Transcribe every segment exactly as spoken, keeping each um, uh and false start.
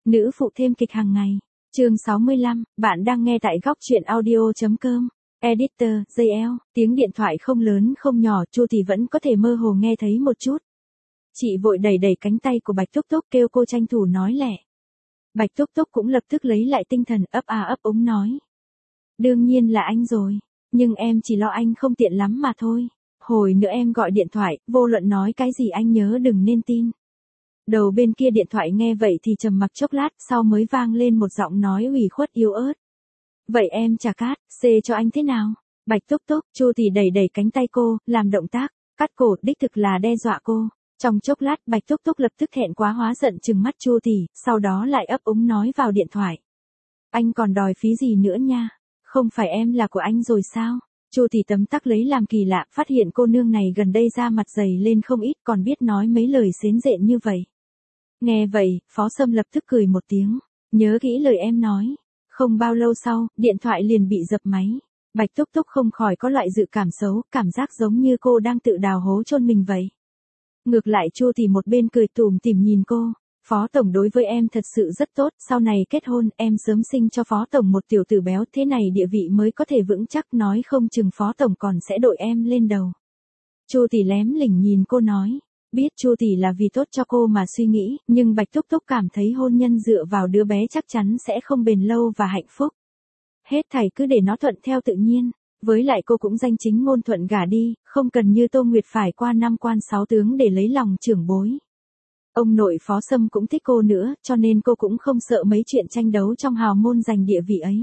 Nữ phụ thêm kịch hàng ngày. Chương sáu mươi lăm, bạn đang nghe tại góc truyện audio chấm com. Editor, gi lờ, tiếng điện thoại không lớn không nhỏ, Chu thì vẫn có thể mơ hồ nghe thấy một chút. Chị vội đẩy đẩy cánh tay của Bạch Túc Túc kêu cô tranh thủ nói lẹ. Bạch Túc Túc cũng lập tức lấy lại tinh thần, ấp a ấp úng nói. Đương nhiên là anh rồi, nhưng em chỉ lo anh không tiện lắm mà thôi. Hồi nữa em gọi điện thoại, vô luận nói cái gì anh nhớ đừng nên tin. Đầu bên kia điện thoại nghe vậy thì trầm mặc chốc lát, sau mới vang lên một giọng nói ủy khuất yếu ớt. Vậy em trả cát, xê cho anh thế nào? Bạch Túc Túc, Chu thì đẩy đẩy cánh tay cô, làm động tác, cắt cổ, đích thực là đe dọa cô. Trong chốc lát Bạch Túc Túc lập tức thẹn quá hóa giận trừng mắt Chu thì, sau đó lại ấp úng nói vào điện thoại. Anh còn đòi phí gì nữa nha? Không phải em là của anh rồi sao? Chu thì tấm tắc lấy làm kỳ lạ, phát hiện cô nương này gần đây da mặt dày lên không ít, còn biết nói mấy lời xến rện như vậy. Nghe vậy, Phó Sâm lập tức cười một tiếng, nhớ kỹ lời em nói. Không bao lâu sau, điện thoại liền bị dập máy. Bạch Túc Túc không khỏi có loại dự cảm xấu, cảm giác giống như cô đang tự đào hố chôn mình vậy. Ngược lại Chu thì một bên cười tủm tỉm nhìn cô. Phó Tổng đối với em thật sự rất tốt, sau này kết hôn em sớm sinh cho Phó Tổng một tiểu tử béo, thế này địa vị mới có thể vững chắc, nói không chừng Phó Tổng còn sẽ đội em lên đầu. Chu tỷ lém lỉnh nhìn cô nói, biết Chu tỷ là vì tốt cho cô mà suy nghĩ, nhưng Bạch Túc Túc cảm thấy hôn nhân dựa vào đứa bé chắc chắn sẽ không bền lâu và hạnh phúc. Hết thảy cứ để nó thuận theo tự nhiên. Với lại cô cũng danh chính ngôn thuận gả đi, không cần như Tô Nguyệt phải qua năm quan sáu tướng để lấy lòng trưởng bối. Ông nội Phó Sâm cũng thích cô nữa, cho nên cô cũng không sợ mấy chuyện tranh đấu trong hào môn giành địa vị ấy.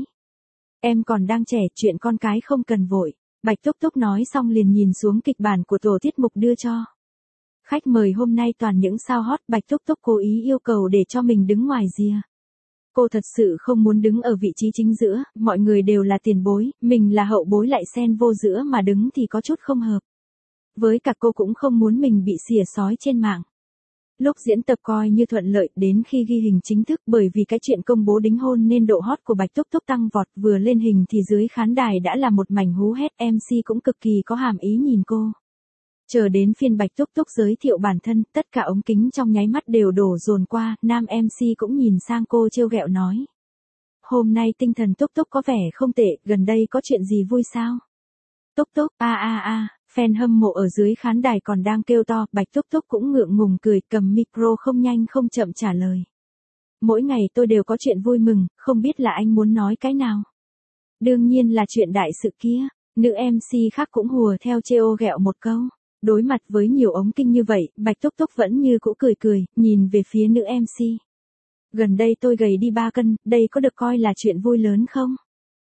Em còn đang trẻ, chuyện con cái không cần vội. Bạch Túc Túc nói xong liền nhìn xuống kịch bản của tổ tiết mục đưa cho. Khách mời hôm nay toàn những sao hot, Bạch Túc Túc cố ý yêu cầu để cho mình đứng ngoài rìa. Cô thật sự không muốn đứng ở vị trí chính giữa, mọi người đều là tiền bối, mình là hậu bối lại xen vô giữa mà đứng thì có chút không hợp. Với cả cô cũng không muốn mình bị xỉa xói trên mạng. Lúc diễn tập coi như thuận lợi, đến khi ghi hình chính thức, bởi vì cái chuyện công bố đính hôn nên độ hot của Bạch Túc Túc tăng vọt, vừa lên hình thì dưới khán đài đã là một mảnh hú hét, em xê cũng cực kỳ có hàm ý nhìn cô. Chờ đến phiên Bạch Túc Túc giới thiệu bản thân, tất cả ống kính trong nháy mắt đều đổ dồn qua, nam em xê cũng nhìn sang cô trêu ghẹo nói. Hôm nay tinh thần Túc Túc có vẻ không tệ, gần đây có chuyện gì vui sao? Túc Túc, a a a, fan hâm mộ ở dưới khán đài còn đang kêu to, Bạch Túc Túc cũng ngượng ngùng cười, cầm micro không nhanh không chậm trả lời. Mỗi ngày tôi đều có chuyện vui mừng, không biết là anh muốn nói cái nào? Đương nhiên là chuyện đại sự kia, nữ em xê khác cũng hùa theo trêu ghẹo một câu. Đối mặt với nhiều ống kinh như vậy, Bạch Túc Túc vẫn như cũ cười cười, nhìn về phía nữ em xê. Gần đây tôi gầy đi ba cân, đây có được coi là chuyện vui lớn không?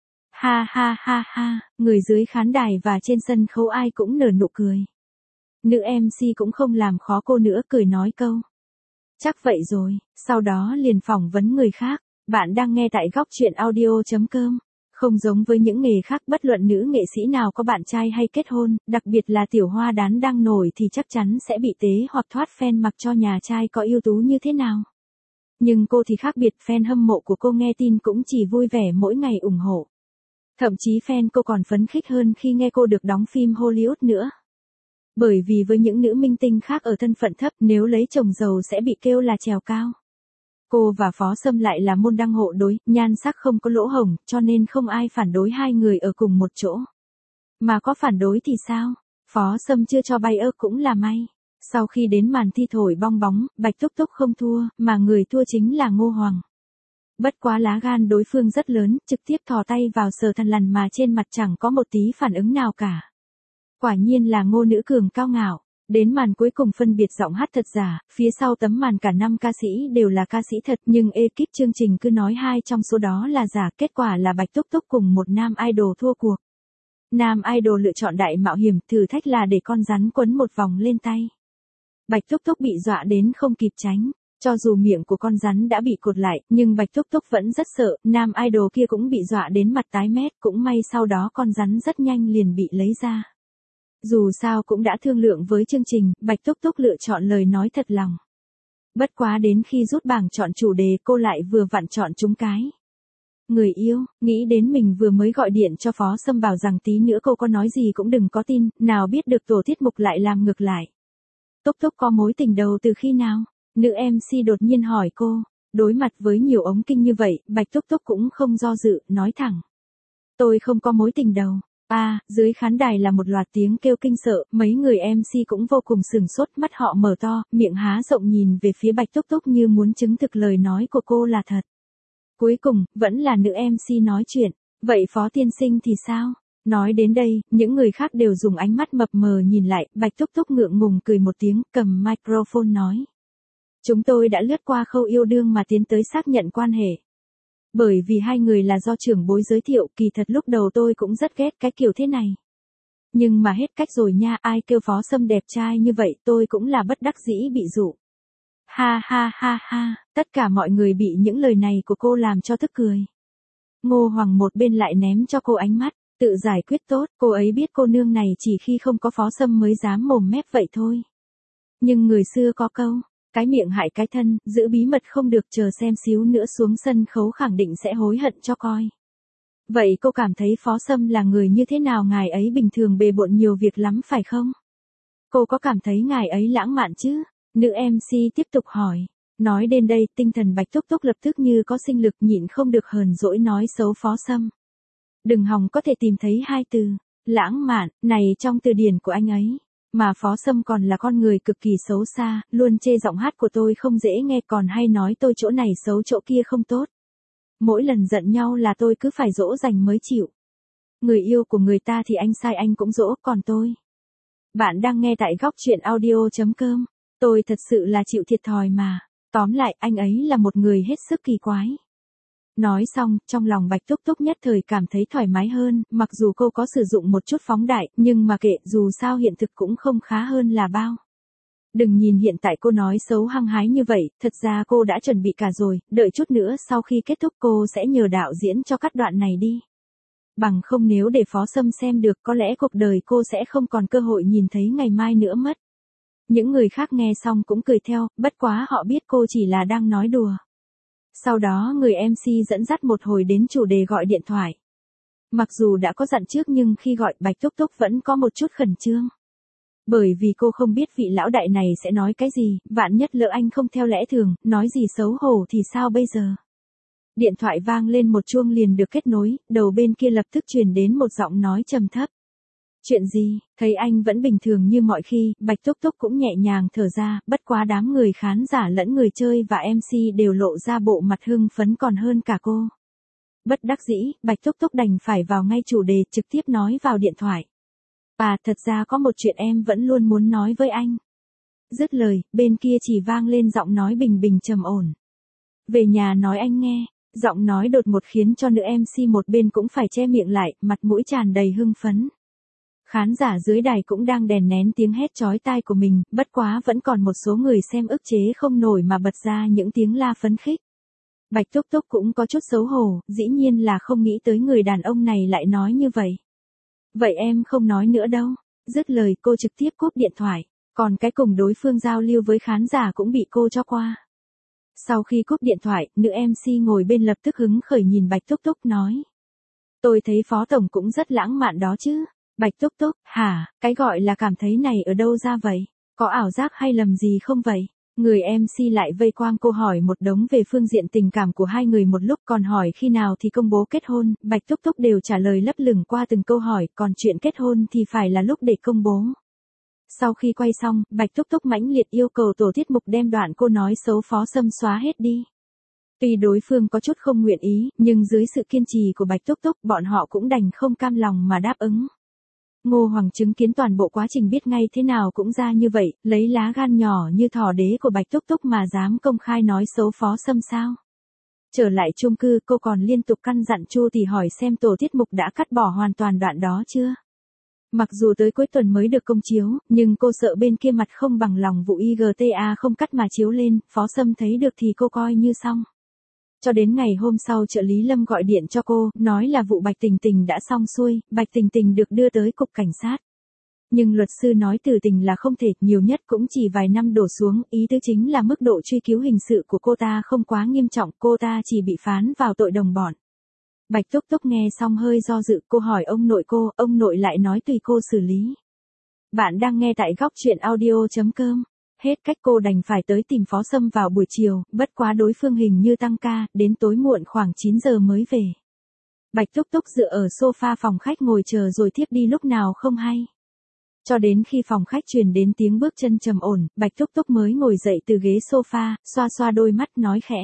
Ha ha ha ha, người dưới khán đài và trên sân khấu ai cũng nở nụ cười. Nữ em xê cũng không làm khó cô nữa, cười nói câu. Chắc vậy rồi, sau đó liền phỏng vấn người khác. Bạn đang nghe tại góc truyện audio chấm com. Không giống với những nghề khác, bất luận nữ nghệ sĩ nào có bạn trai hay kết hôn, đặc biệt là tiểu hoa đán đang nổi thì chắc chắn sẽ bị tế hoặc thoát fan mặc cho nhà trai có ưu tú như thế nào. Nhưng cô thì khác biệt, fan hâm mộ của cô nghe tin cũng chỉ vui vẻ mỗi ngày ủng hộ. Thậm chí fan cô còn phấn khích hơn khi nghe cô được đóng phim Hollywood nữa. Bởi vì với những nữ minh tinh khác ở thân phận thấp, nếu lấy chồng giàu sẽ bị kêu là trèo cao. Cô và Phó Sâm lại là môn đăng hộ đối, nhan sắc không có lỗ hổng, cho nên không ai phản đối hai người ở cùng một chỗ. Mà có phản đối thì sao? Phó Sâm chưa cho bay ơ cũng là may. Sau khi đến màn thi thổi bong bóng, Bạch Túc Túc không thua, mà người thua chính là Ngô Hoàng. Bất quá lá gan đối phương rất lớn, trực tiếp thò tay vào sờ thằn lằn mà trên mặt chẳng có một tí phản ứng nào cả. Quả nhiên là Ngô nữ cường cao ngạo. Đến màn cuối cùng phân biệt giọng hát thật giả, phía sau tấm màn cả năm ca sĩ đều là ca sĩ thật, nhưng ekip chương trình cứ nói hai trong số đó là giả, kết quả là Bạch Túc Túc cùng một nam idol thua cuộc. Nam idol lựa chọn đại mạo hiểm, thử thách là để con rắn quấn một vòng lên tay. Bạch Túc Túc bị dọa đến không kịp tránh, cho dù miệng của con rắn đã bị cột lại, nhưng Bạch Túc Túc vẫn rất sợ, nam idol kia cũng bị dọa đến mặt tái mét, cũng may sau đó con rắn rất nhanh liền bị lấy ra. Dù sao cũng đã thương lượng với chương trình, Bạch Túc Túc lựa chọn lời nói thật lòng. Bất quá đến khi rút bảng chọn chủ đề cô lại vừa vặn chọn trúng cái. Người yêu, nghĩ đến mình vừa mới gọi điện cho Phó Sâm bảo rằng tí nữa cô có nói gì cũng đừng có tin, nào biết được tổ tiết mục lại làm ngược lại. Túc Túc có mối tình đầu từ khi nào? Nữ em xê đột nhiên hỏi cô. Đối mặt với nhiều ống kinh như vậy, Bạch Túc Túc cũng không do dự, nói thẳng. Tôi không có mối tình đầu. À, dưới khán đài là một loạt tiếng kêu kinh sợ, mấy người em xê cũng vô cùng sửng sốt, mắt họ mở to, miệng há rộng nhìn về phía Bạch Túc Túc như muốn chứng thực lời nói của cô là thật. Cuối cùng, vẫn là nữ em xê nói chuyện. Vậy Phó tiên sinh thì sao? Nói đến đây, những người khác đều dùng ánh mắt mập mờ nhìn lại, Bạch Túc Túc ngượng ngùng cười một tiếng, cầm microphone nói. Chúng tôi đã lướt qua khâu yêu đương mà tiến tới xác nhận quan hệ. Bởi vì hai người là do trưởng bối giới thiệu, kỳ thật lúc đầu tôi cũng rất ghét cái kiểu thế này. Nhưng mà hết cách rồi nha, ai kêu Phó Sâm đẹp trai như vậy, tôi cũng là bất đắc dĩ bị dụ. Ha ha ha ha, tất cả mọi người bị những lời này của cô làm cho tức cười. Ngô Hoàng một bên lại ném cho cô ánh mắt, tự giải quyết tốt, cô ấy biết cô nương này chỉ khi không có Phó Sâm mới dám mồm mép vậy thôi. Nhưng người xưa có câu, cái miệng hại cái thân, giữ bí mật không được, chờ xem xíu nữa xuống sân khấu khẳng định sẽ hối hận cho coi. Vậy cô cảm thấy Phó Sâm là người như thế nào? Ngài ấy bình thường bề bộn nhiều việc lắm phải không? Cô có cảm thấy ngài ấy lãng mạn chứ? Nữ em xê tiếp tục hỏi. Nói đến đây, tinh thần Bạch Túc Túc lập tức như có sinh lực, nhịn không được hờn dỗi nói xấu Phó Sâm. Đừng hòng có thể tìm thấy hai từ lãng mạn này trong từ điển của anh ấy. Mà Phó Sâm còn là con người cực kỳ xấu xa, luôn chê giọng hát của tôi không dễ nghe, còn hay nói tôi chỗ này xấu chỗ kia không tốt. Mỗi lần giận nhau là tôi cứ phải dỗ dành mới chịu. Người yêu của người ta thì anh sai anh cũng dỗ, còn tôi. Bạn đang nghe tại góc truyện audio chấm com. Tôi thật sự là chịu thiệt thòi mà. Tóm lại, anh ấy là một người hết sức kỳ quái. Nói xong, trong lòng Bạch Túc Túc nhất thời cảm thấy thoải mái hơn, mặc dù cô có sử dụng một chút phóng đại, nhưng mà kệ, dù sao hiện thực cũng không khá hơn là bao. Đừng nhìn hiện tại cô nói xấu hăng hái như vậy, thật ra cô đã chuẩn bị cả rồi, đợi chút nữa sau khi kết thúc cô sẽ nhờ đạo diễn cho cắt đoạn này đi. Bằng không nếu để Phó Sâm xem được có lẽ cuộc đời cô sẽ không còn cơ hội nhìn thấy ngày mai nữa mất. Những người khác nghe xong cũng cười theo, bất quá họ biết cô chỉ là đang nói đùa. Sau đó người em xê dẫn dắt một hồi đến chủ đề gọi điện thoại. Mặc dù đã có dặn trước nhưng khi gọi Bạch Túc Túc vẫn có một chút khẩn trương. Bởi vì cô không biết vị lão đại này sẽ nói cái gì, vạn nhất lỡ anh không theo lẽ thường, nói gì xấu hổ thì sao bây giờ. Điện thoại vang lên một chuông liền được kết nối, đầu bên kia lập tức truyền đến một giọng nói trầm thấp. Chuyện gì? Thấy anh vẫn bình thường như mọi khi, Bạch Túc Túc cũng nhẹ nhàng thở ra, bất quá đám người khán giả lẫn người chơi và em xê đều lộ ra bộ mặt hưng phấn còn hơn cả cô. Bất đắc dĩ, Bạch Túc Túc đành phải vào ngay chủ đề, trực tiếp nói vào điện thoại. À, thật ra có một chuyện em vẫn luôn muốn nói với anh. Dứt lời, bên kia chỉ vang lên giọng nói bình bình trầm ổn. Về nhà nói anh nghe. Giọng nói đột ngột khiến cho nữ em xê một bên cũng phải che miệng lại, mặt mũi tràn đầy hưng phấn. Khán giả dưới đài cũng đang đè nén tiếng hét chói tai của mình, bất quá vẫn còn một số người xem ức chế không nổi mà bật ra những tiếng la phấn khích. Bạch Túc Túc cũng có chút xấu hổ, dĩ nhiên là không nghĩ tới người đàn ông này lại nói như vậy. Vậy em không nói nữa đâu. Dứt lời cô trực tiếp cúp điện thoại, còn cái cùng đối phương giao lưu với khán giả cũng bị cô cho qua. Sau khi cúp điện thoại, nữ em xê ngồi bên lập tức hứng khởi nhìn Bạch Túc Túc nói. Tôi thấy Phó Tổng cũng rất lãng mạn đó chứ. Bạch Túc Túc, hả, cái gọi là cảm thấy này ở đâu ra vậy? Có ảo giác hay lầm gì không vậy? Người em xê lại vây quanh cô hỏi một đống về phương diện tình cảm của hai người một lúc, còn hỏi khi nào thì công bố kết hôn, Bạch Túc Túc đều trả lời lấp lửng qua từng câu hỏi, còn chuyện kết hôn thì phải là lúc để công bố. Sau khi quay xong, Bạch Túc Túc mãnh liệt yêu cầu tổ tiết mục đem đoạn cô nói xấu Phó Sâm xóa hết đi. Tuy đối phương có chút không nguyện ý, nhưng dưới sự kiên trì của Bạch Túc Túc, bọn họ cũng đành không cam lòng mà đáp ứng. Ngô Hoàng chứng kiến toàn bộ quá trình biết ngay thế nào cũng ra như vậy, lấy lá gan nhỏ như thỏ đế của Bạch Túc Túc mà dám công khai nói xấu Phó Sâm sao. Trở lại chung cư, cô còn liên tục căn dặn Chu Tỷ hỏi xem tổ tiết mục đã cắt bỏ hoàn toàn đoạn đó chưa. Mặc dù tới cuối tuần mới được công chiếu, nhưng cô sợ bên kia mặt không bằng lòng vụ i giê tê a không cắt mà chiếu lên, Phó Sâm thấy được thì cô coi như xong. Cho đến ngày hôm sau trợ lý Lâm gọi điện cho cô, nói là vụ Bạch Tình Tình đã xong xuôi, Bạch Tình Tình được đưa tới cục cảnh sát. Nhưng luật sư nói tử tình là không thể, nhiều nhất cũng chỉ vài năm đổ xuống, ý tứ chính là mức độ truy cứu hình sự của cô ta không quá nghiêm trọng, cô ta chỉ bị phán vào tội đồng bọn. Bạch Túc Túc nghe xong hơi do dự, cô hỏi ông nội cô, ông nội lại nói tùy cô xử lý. Bạn đang nghe tại góc truyện audio chấm com. Hết cách cô đành phải tới tìm Phó Sâm vào buổi chiều, bất quá đối phương hình như tăng ca, đến tối muộn khoảng chín giờ mới về. Bạch Túc Túc dựa ở sofa phòng khách ngồi chờ rồi thiếp đi lúc nào không hay. Cho đến khi phòng khách truyền đến tiếng bước chân trầm ổn, Bạch Túc Túc mới ngồi dậy từ ghế sofa, xoa xoa đôi mắt nói khẽ.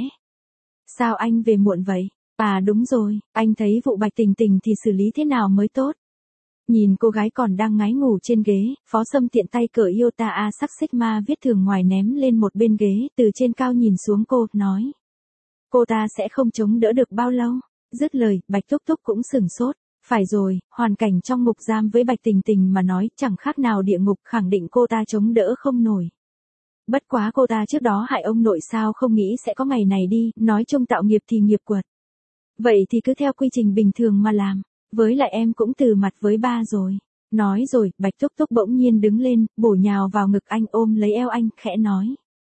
Sao anh về muộn vậy? À đúng rồi, anh thấy vụ Bạch Tình Tình thì xử lý thế nào mới tốt? Nhìn cô gái còn đang ngái ngủ trên ghế, Phó Sâm tiện tay cởi Iota A sắc Sigma viết thường ngoài ném lên một bên ghế, từ trên cao nhìn xuống cô, nói. Cô ta sẽ không chống đỡ được bao lâu. Dứt lời, Bạch Túc Túc cũng sửng sốt. Phải rồi, hoàn cảnh trong ngục giam với Bạch Tình Tình mà nói chẳng khác nào địa ngục, khẳng định cô ta chống đỡ không nổi. Bất quá cô ta trước đó hại ông nội sao không nghĩ sẽ có ngày này đi, nói chung tạo nghiệp thì nghiệp quật. Vậy thì cứ theo quy trình bình thường mà làm, với lại em cũng từ mặt với ba rồi. Nói rồi, Bạch Túc Túc bỗng nhiên đứng lên, bổ nhào vào ngực anh ôm lấy eo anh, khẽ nói.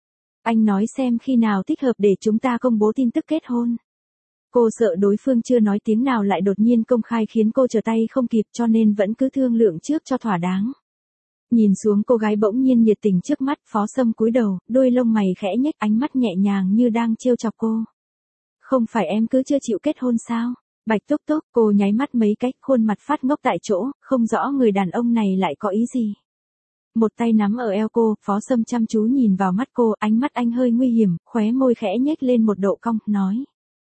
Anh nói xem khi nào thích hợp để chúng ta công bố tin tức kết hôn. Cô sợ đối phương chưa nói tiếng nào lại đột nhiên công khai khiến cô trở tay không kịp cho nên vẫn cứ thương lượng trước cho thỏa đáng. Nhìn xuống cô gái bỗng nhiên nhiệt tình trước mắt, Phó Sâm cúi đầu, đôi lông mày khẽ nhếch, ánh mắt nhẹ nhàng như đang trêu chọc cô. Không phải em cứ chưa chịu kết hôn sao? Bạch Túc Túc, cô nháy mắt mấy cách, khuôn mặt phát ngốc tại chỗ, không rõ người đàn ông này lại có ý gì. Một tay nắm ở eo cô, Phó Sâm chăm chú nhìn vào mắt cô, ánh mắt anh hơi nguy hiểm, khóe môi khẽ nhếch lên một độ cong, nói.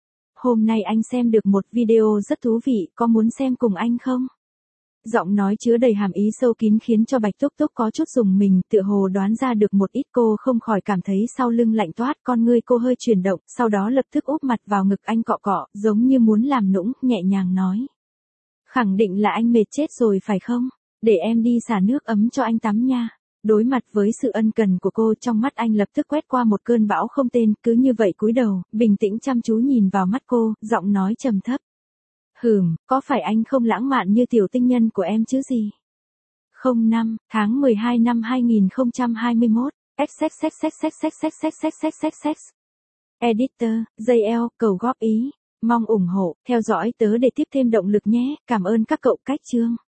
Hôm nay anh xem được một video rất thú vị, có muốn xem cùng anh không? Giọng nói chứa đầy hàm ý sâu kín khiến cho Bạch Túc Túc có chút rùng mình, tựa hồ đoán ra được một ít, cô không khỏi cảm thấy sau lưng lạnh toát, con ngươi cô hơi chuyển động, sau đó lập tức úp mặt vào ngực anh cọ cọ, giống như muốn làm nũng, nhẹ nhàng nói. Khẳng định là anh mệt chết rồi phải không? Để em đi xả nước ấm cho anh tắm nha. Đối mặt với sự ân cần của cô, trong mắt anh lập tức quét qua một cơn bão không tên, cứ như vậy cúi đầu, bình tĩnh chăm chú nhìn vào mắt cô, giọng nói trầm thấp. Hừm, có phải anh không lãng mạn như tiểu tinh nhân của em chứ gì? không năm, tháng mười hai năm hai nghìn không trăm hai mươi mốt. xxxxxxxxxxxxxxxx. Editor, gi eo, cầu góp ý. Mong ủng hộ, theo dõi tớ để tiếp thêm động lực nhé. Cảm ơn các cậu. Cách chương.